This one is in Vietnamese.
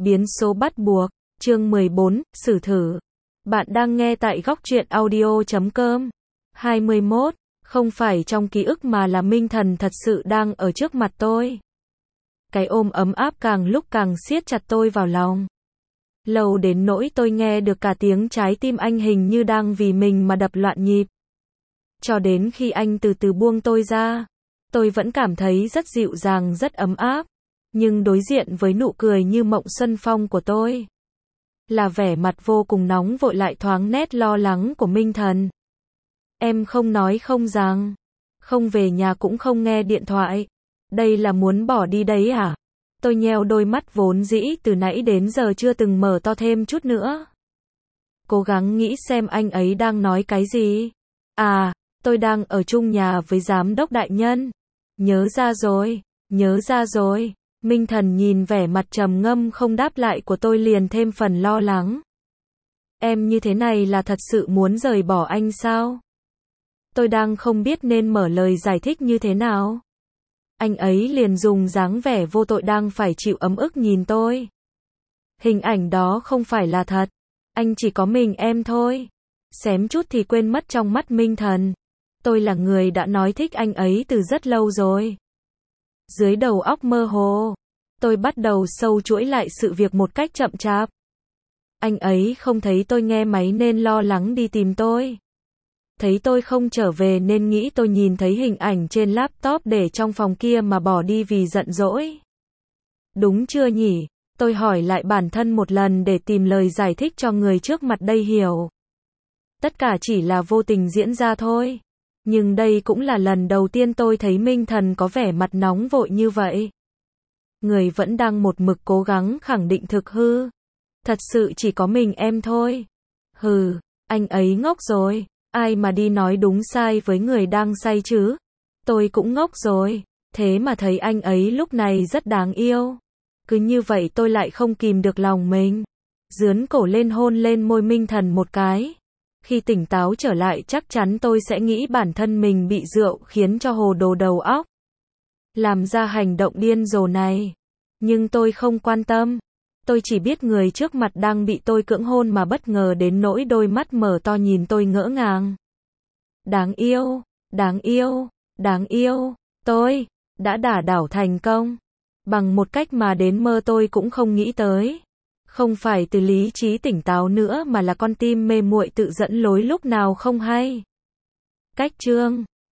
Biến số bắt buộc, chương 14, xử thử. Bạn đang nghe tại góc truyện audio.com. 21, không phải trong ký ức mà là Minh Thần thật sự đang ở trước mặt tôi. Cái ôm ấm áp càng lúc càng siết chặt tôi vào lòng. Lâu đến nỗi tôi nghe được cả tiếng trái tim anh hình như đang vì mình mà đập loạn nhịp. Cho đến khi anh từ từ buông tôi ra, tôi vẫn cảm thấy rất dịu dàng, rất ấm áp. Nhưng đối diện với nụ cười như mộng xuân phong của tôi, là vẻ mặt vô cùng nóng vội lại thoáng nét lo lắng của Minh Thần. Em không nói không rằng, không về nhà cũng không nghe điện thoại. Đây là muốn bỏ đi đấy à? Tôi nheo đôi mắt vốn dĩ từ nãy đến giờ chưa từng mở to thêm chút nữa. Cố gắng nghĩ xem anh ấy đang nói cái gì. À, tôi đang ở chung nhà với giám đốc đại nhân. Nhớ ra rồi, nhớ ra rồi. Minh Thần nhìn vẻ mặt trầm ngâm không đáp lại của tôi liền thêm phần lo lắng. Em như thế này là thật sự muốn rời bỏ anh sao? Tôi đang không biết nên mở lời giải thích như thế nào. Anh ấy liền dùng dáng vẻ vô tội đang phải chịu ấm ức nhìn tôi. Hình ảnh đó không phải là thật. Anh chỉ có mình em thôi. Xém chút thì quên mất trong mắt Minh Thần. Tôi là người đã nói thích anh ấy từ rất lâu rồi. Dưới đầu óc mơ hồ, tôi bắt đầu sâu chuỗi lại sự việc một cách chậm chạp. Anh ấy không thấy tôi nghe máy nên lo lắng đi tìm tôi. Thấy tôi không trở về nên nghĩ tôi nhìn thấy hình ảnh trên laptop để trong phòng kia mà bỏ đi vì giận dỗi. Đúng chưa nhỉ? Tôi hỏi lại bản thân một lần để tìm lời giải thích cho người trước mặt đây hiểu. Tất cả chỉ là vô tình diễn ra thôi. Nhưng đây cũng là lần đầu tiên tôi thấy Minh Thần có vẻ mặt nóng vội như vậy. Người vẫn đang một mực cố gắng khẳng định thực hư. Thật sự chỉ có mình em thôi. Hừ, anh ấy ngốc rồi. Ai mà đi nói đúng sai với người đang say chứ? Tôi cũng ngốc rồi. Thế mà thấy anh ấy lúc này rất đáng yêu. Cứ như vậy tôi lại không kìm được lòng mình. Dướn cổ lên hôn lên môi Minh Thần một cái. Khi tỉnh táo trở lại chắc chắn tôi sẽ nghĩ bản thân mình bị rượu khiến cho hồ đồ đầu óc. Làm ra hành động điên rồ này. Nhưng tôi không quan tâm. Tôi chỉ biết người trước mặt đang bị tôi cưỡng hôn mà bất ngờ đến nỗi đôi mắt mở to nhìn tôi ngỡ ngàng. Đáng yêu, đáng yêu, đáng yêu. Tôi đã đả đảo thành công. Bằng một cách mà đến mơ tôi cũng không nghĩ tới. Không phải từ lý trí tỉnh táo nữa mà là con tim mê muội tự dẫn lối lúc nào không hay. Cách chương